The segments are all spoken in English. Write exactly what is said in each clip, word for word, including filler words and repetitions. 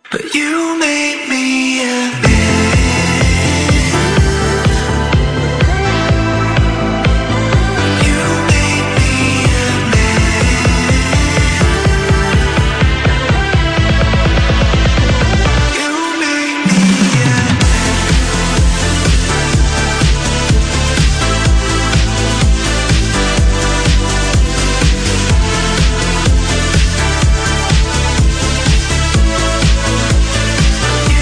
But you made me a man. You made me a man. You made me a man.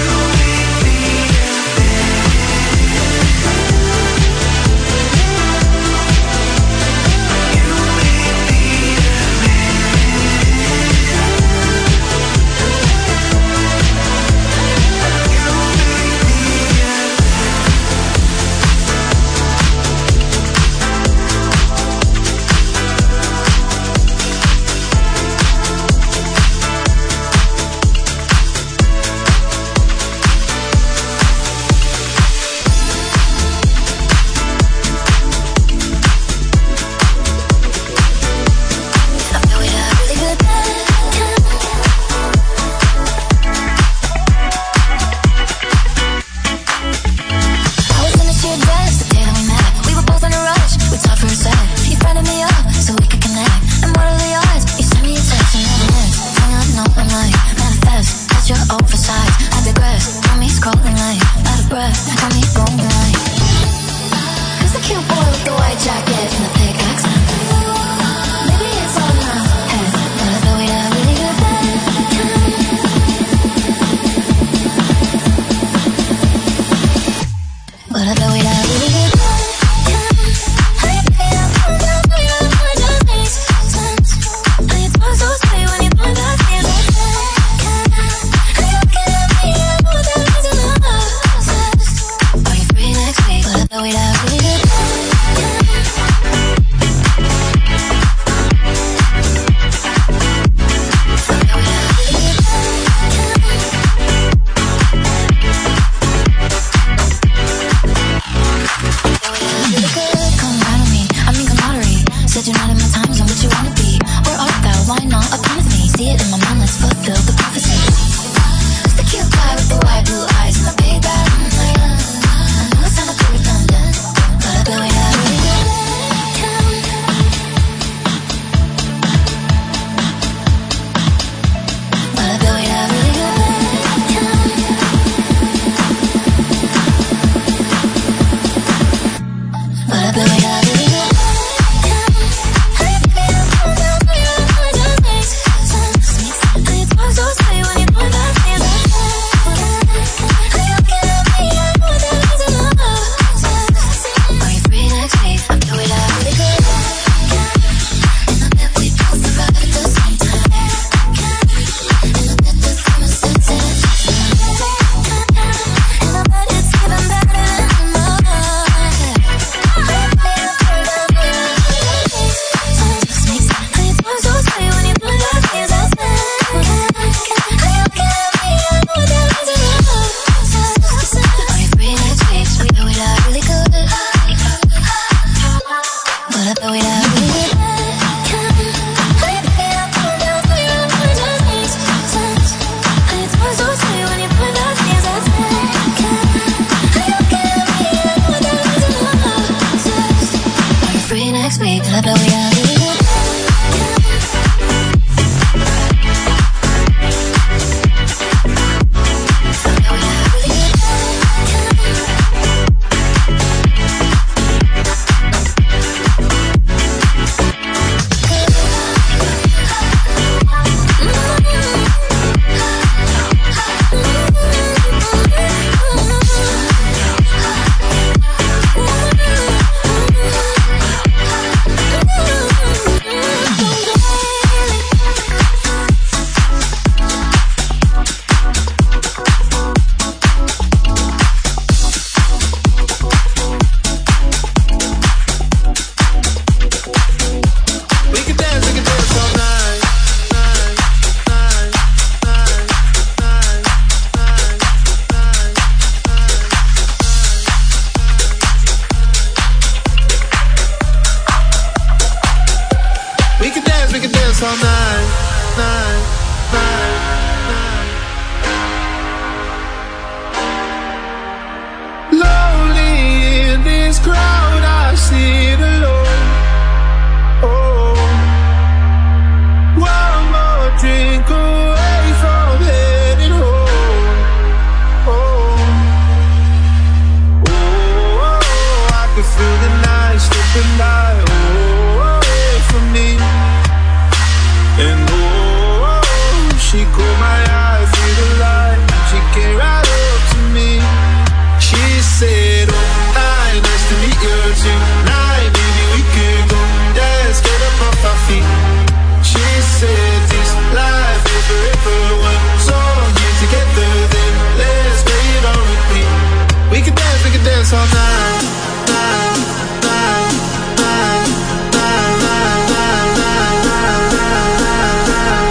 came right up to me. She said, oh, hi, nice to meet you tonight. Maybe we could go dance, get up off our feet. She said, this life is forever. One song here together, then let's play it on repeat. We could dance, we could dance all night, night, night, night, night, night, night, night, night, night.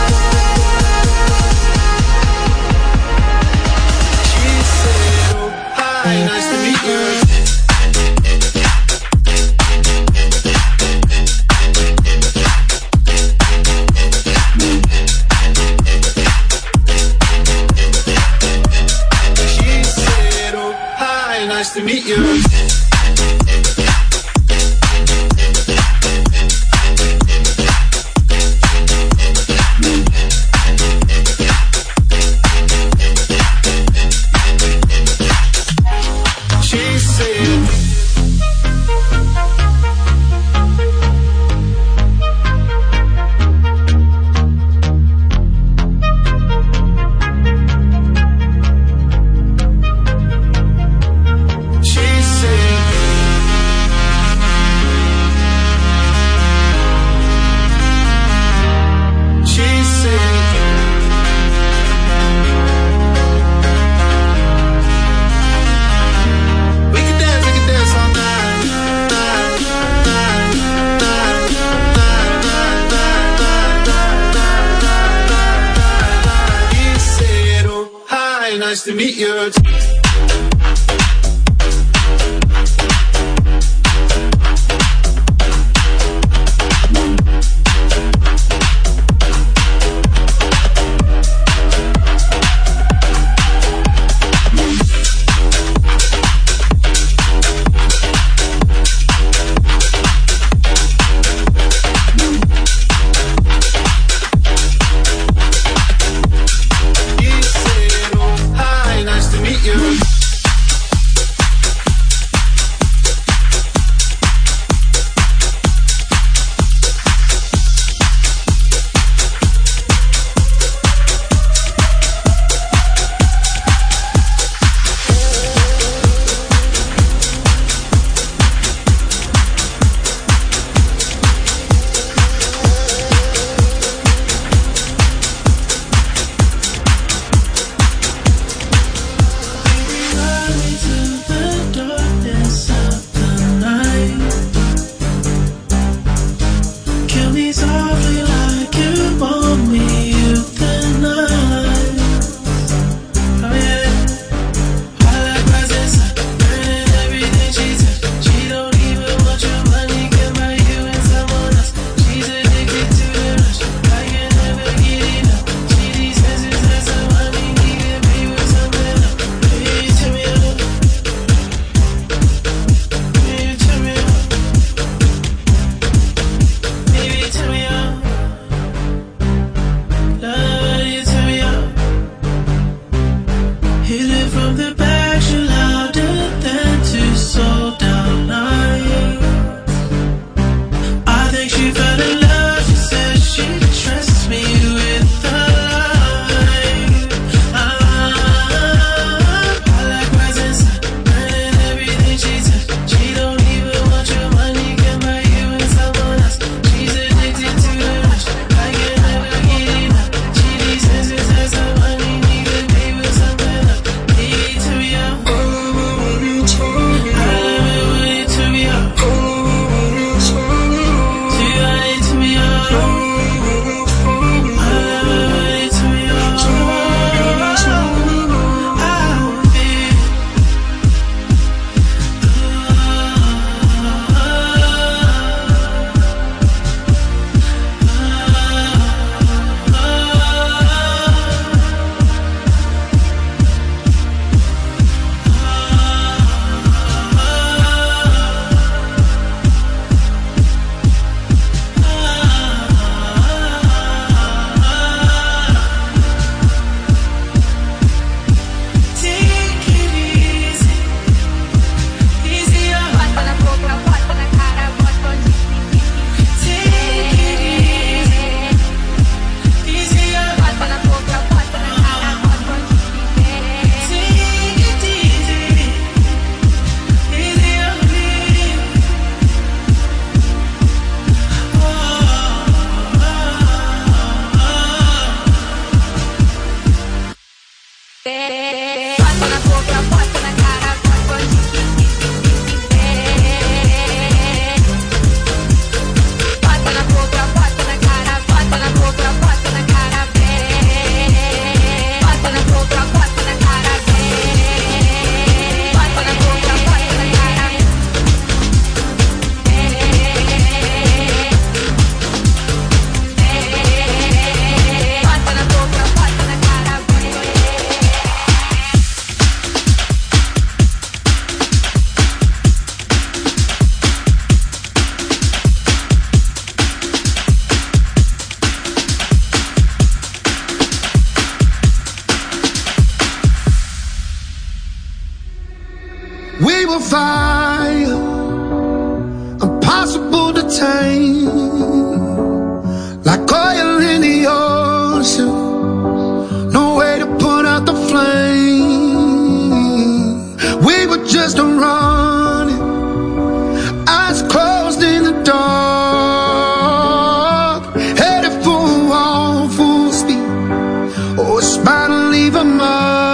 She said, oh, hi, nice to meet you. Nice to meet you. She said, nice to meet you. Bota na boca, bota na cara, bota Bota na boca, bota na cara, bota na boca, bota na cara, bota na boca, bota na cara, bota na boca, bota na cara, bota na boca, bota na cara. We will fire, impossible to tame, like oil in the ocean, no way to put out the flame. We were just running, eyes closed in the dark, headed for a wall full speed, oh, it's bound to leave a mark.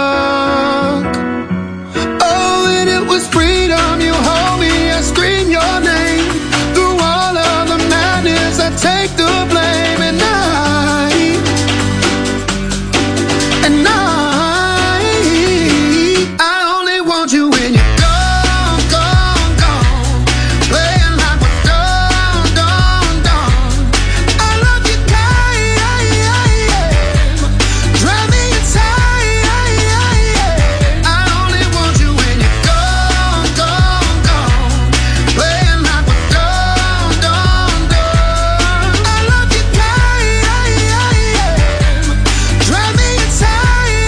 Freedom, you hold me, I scream your name. Through all of the madness, I take the blame. And I, and I, I only want you when you're gone, gone, gone. Playing like we're done, done, done. I love you, drive me inside. I only want you when you're gone. Drive me inside.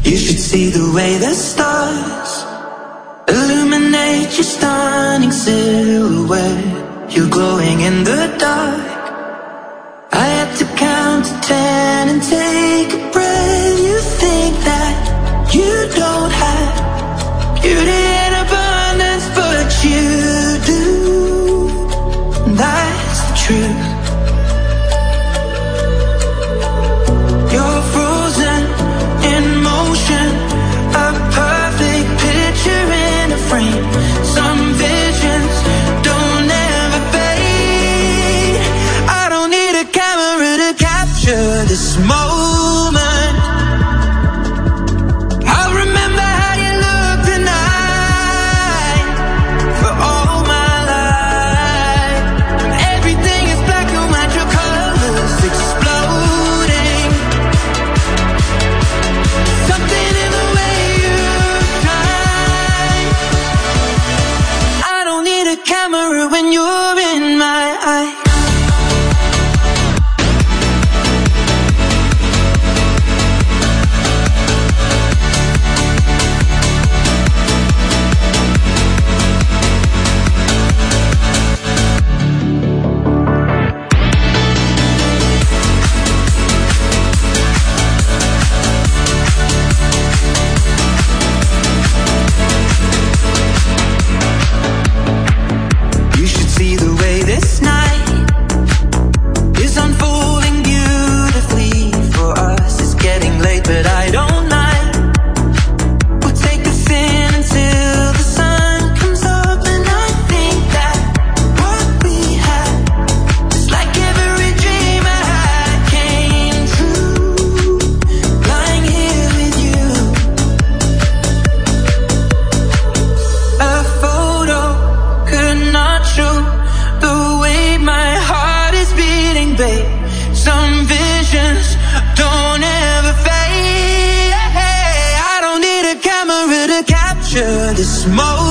You should see the way the stars illuminate your stunning silhouette. You're glowing in the dark. I had to count to ten and take a breath. You think that you don't have beauty in abundance, but you do. That's the truth. You're frozen in motion, a perfect picture in a frame. Some visions don't ever fade. I don't need a camera to capture this moment. I'll remember how you look tonight for all my life. Everything is black and white, your colors exploding. Something in the way you shine. I don't need a camera when you're in my eye. This moment